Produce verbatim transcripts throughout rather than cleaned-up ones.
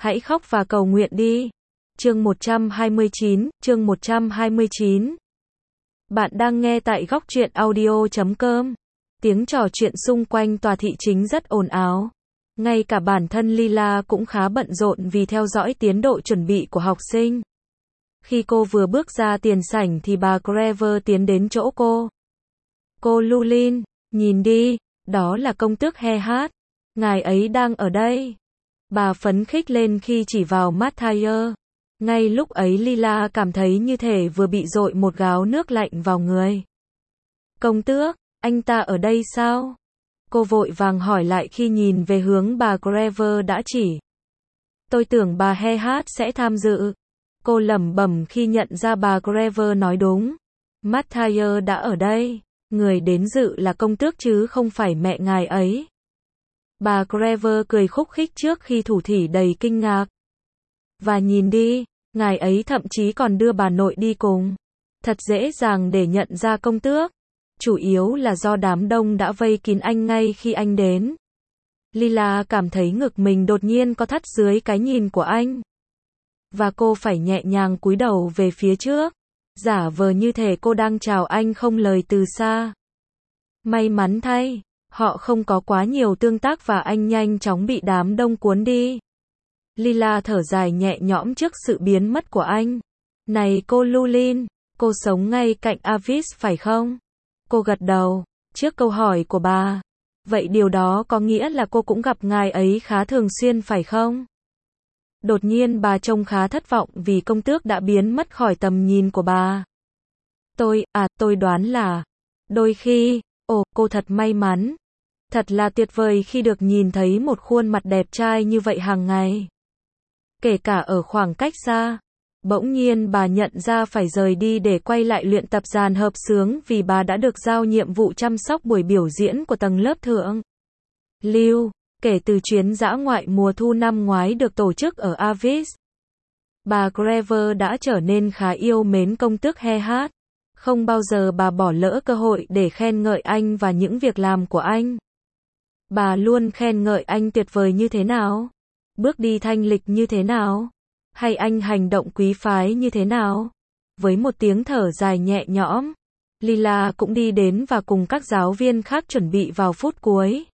Hãy khóc và cầu nguyện đi. Chương một trăm hai mươi chín, chương một trăm hai mươi chín. Bạn đang nghe tại góc truyện audio chấm com. Tiếng trò chuyện xung quanh tòa thị chính rất ồn ào. Ngay cả bản thân Lila cũng khá bận rộn vì theo dõi tiến độ chuẩn bị của học sinh. Khi cô vừa bước ra tiền sảnh thì bà Cleaver tiến đến chỗ cô. Cô Lulin, nhìn đi, đó là công tước Hehat. Ngài ấy đang ở đây. Bà phấn khích lên khi chỉ vào Mathieu. Ngay lúc ấy Lila cảm thấy như thể vừa bị dội một gáo nước lạnh vào người. Công tước, anh ta ở đây sao? Cô vội vàng hỏi lại khi nhìn về hướng bà Cleaver đã chỉ. Tôi tưởng bà Hehat sẽ tham dự. Cô lẩm bẩm khi nhận ra bà Cleaver nói đúng. Mathieu đã ở đây. Người đến dự là công tước chứ không phải mẹ ngài ấy. Bà Cleaver cười khúc khích trước khi thủ thỉ đầy kinh ngạc. Và nhìn đi, ngài ấy thậm chí còn đưa bà nội đi cùng. Thật dễ dàng để nhận ra công tước. Chủ yếu là do đám đông đã vây kín anh ngay khi anh đến. Lila cảm thấy ngực mình đột nhiên co thắt dưới cái nhìn của anh. Và cô phải nhẹ nhàng cúi đầu về phía trước. Giả vờ như thể cô đang chào anh không lời từ xa. May mắn thay, họ không có quá nhiều tương tác và anh nhanh chóng bị đám đông cuốn đi. Lila thở dài nhẹ nhõm trước sự biến mất của anh. Này cô Lulin, cô sống ngay cạnh Avis phải không? Cô gật đầu, trước câu hỏi của bà. Vậy điều đó có nghĩa là cô cũng gặp ngài ấy khá thường xuyên phải không? Đột nhiên bà trông khá thất vọng vì công tước đã biến mất khỏi tầm nhìn của bà. Tôi, à, tôi đoán là, đôi khi, ồ, cô thật may mắn. Thật là tuyệt vời khi được nhìn thấy một khuôn mặt đẹp trai như vậy hàng ngày. Kể cả ở khoảng cách xa. Bỗng nhiên bà nhận ra phải rời đi để quay lại luyện tập dàn hợp xướng vì bà đã được giao nhiệm vụ chăm sóc buổi biểu diễn của tầng lớp thượng lưu. Kể từ chuyến dã ngoại mùa thu năm ngoái được tổ chức ở Avis, bà Cleaver đã trở nên khá yêu mến công tước Hehat. Không bao giờ bà bỏ lỡ cơ hội để khen ngợi anh và những việc làm của anh. Bà luôn khen ngợi anh tuyệt vời như thế nào, bước đi thanh lịch như thế nào, hay anh hành động quý phái như thế nào. Với một tiếng thở dài nhẹ nhõm, Lila cũng đi đến và cùng các giáo viên khác chuẩn bị vào phút cuối.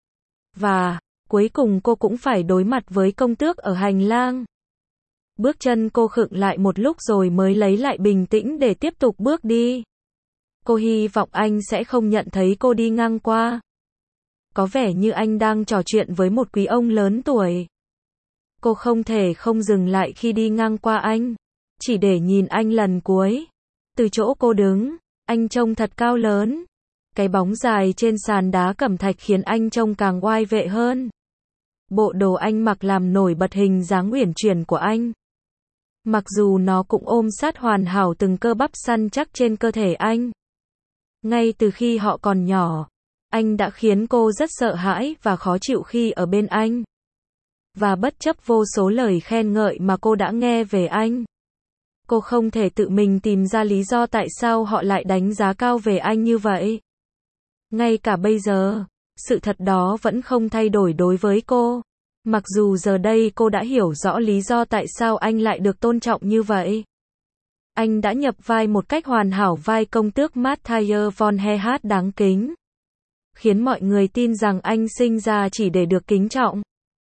Và, cuối cùng cô cũng phải đối mặt với công tước ở hành lang. Bước chân cô khựng lại một lúc rồi mới lấy lại bình tĩnh để tiếp tục bước đi. Cô hy vọng anh sẽ không nhận thấy cô đi ngang qua. Có vẻ như anh đang trò chuyện với một quý ông lớn tuổi. Cô không thể không dừng lại khi đi ngang qua anh, chỉ để nhìn anh lần cuối. Từ chỗ cô đứng, anh trông thật cao lớn. Cái bóng dài trên sàn đá cẩm thạch khiến anh trông càng oai vệ hơn. Bộ đồ anh mặc làm nổi bật hình dáng uyển chuyển của anh. Mặc dù nó cũng ôm sát hoàn hảo từng cơ bắp săn chắc trên cơ thể anh. Ngay từ khi họ còn nhỏ, anh đã khiến cô rất sợ hãi và khó chịu khi ở bên anh. Và bất chấp vô số lời khen ngợi mà cô đã nghe về anh, cô không thể tự mình tìm ra lý do tại sao họ lại đánh giá cao về anh như vậy. Ngay cả bây giờ, sự thật đó vẫn không thay đổi đối với cô. Mặc dù giờ đây cô đã hiểu rõ lý do tại sao anh lại được tôn trọng như vậy. Anh đã nhập vai một cách hoàn hảo vai công tước Mathieu von Hehat đáng kính, khiến mọi người tin rằng anh sinh ra chỉ để được kính trọng.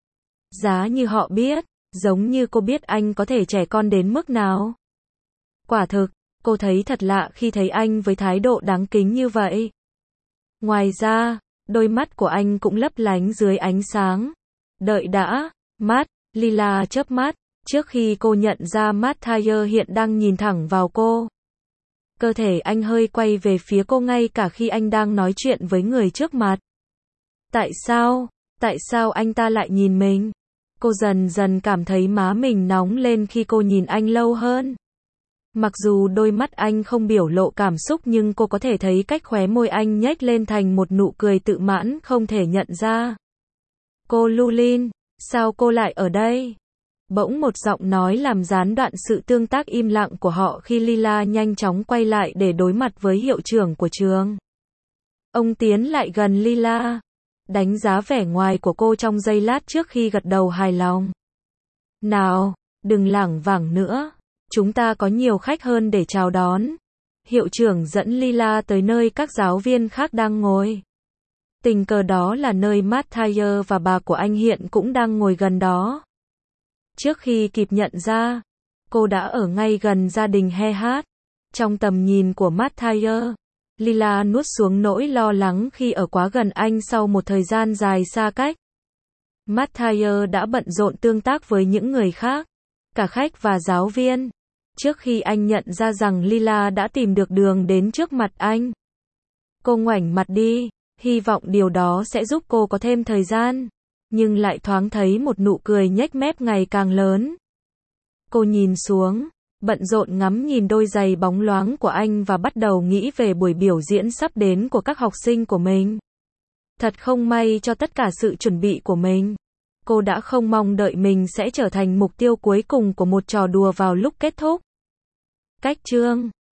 Giá như họ biết, giống như cô biết anh có thể trẻ con đến mức nào. Quả thực, cô thấy thật lạ khi thấy anh với thái độ đáng kính như vậy. Ngoài ra, đôi mắt của anh cũng lấp lánh dưới ánh sáng. Đợi đã, Matt, Lila chớp mắt, trước khi cô nhận ra Mathieu hiện đang nhìn thẳng vào cô. Cơ thể anh hơi quay về phía cô ngay cả khi anh đang nói chuyện với người trước mặt. Tại sao? Tại sao anh ta lại nhìn mình? Cô dần dần cảm thấy má mình nóng lên khi cô nhìn anh lâu hơn. Mặc dù đôi mắt anh không biểu lộ cảm xúc nhưng cô có thể thấy cách khóe môi anh nhếch lên thành một nụ cười tự mãn không thể nhận ra. Cô Lulin, sao cô lại ở đây? Bỗng một giọng nói làm gián đoạn sự tương tác im lặng của họ khi Lila nhanh chóng quay lại để đối mặt với hiệu trưởng của trường. Ông tiến lại gần Lila, đánh giá vẻ ngoài của cô trong giây lát trước khi gật đầu hài lòng. Nào, đừng lảng vảng nữa. Chúng ta có nhiều khách hơn để chào đón. Hiệu trưởng dẫn Lila tới nơi các giáo viên khác đang ngồi. Tình cờ đó là nơi Matthew và bà của anh hiện cũng đang ngồi gần đó. Trước khi kịp nhận ra, cô đã ở ngay gần gia đình Hehat. Trong tầm nhìn của Matthew, Lila nuốt xuống nỗi lo lắng khi ở quá gần anh sau một thời gian dài xa cách. Matthew đã bận rộn tương tác với những người khác, cả khách và giáo viên, trước khi anh nhận ra rằng Lila đã tìm được đường đến trước mặt anh. Cô ngoảnh mặt đi, hy vọng điều đó sẽ giúp cô có thêm thời gian, nhưng lại thoáng thấy một nụ cười nhếch mép ngày càng lớn. Cô nhìn xuống, bận rộn ngắm nhìn đôi giày bóng loáng của anh và bắt đầu nghĩ về buổi biểu diễn sắp đến của các học sinh của mình. Thật không may cho tất cả sự chuẩn bị của mình. Cô đã không mong đợi mình sẽ trở thành mục tiêu cuối cùng của một trò đùa vào lúc kết thúc. Cách chương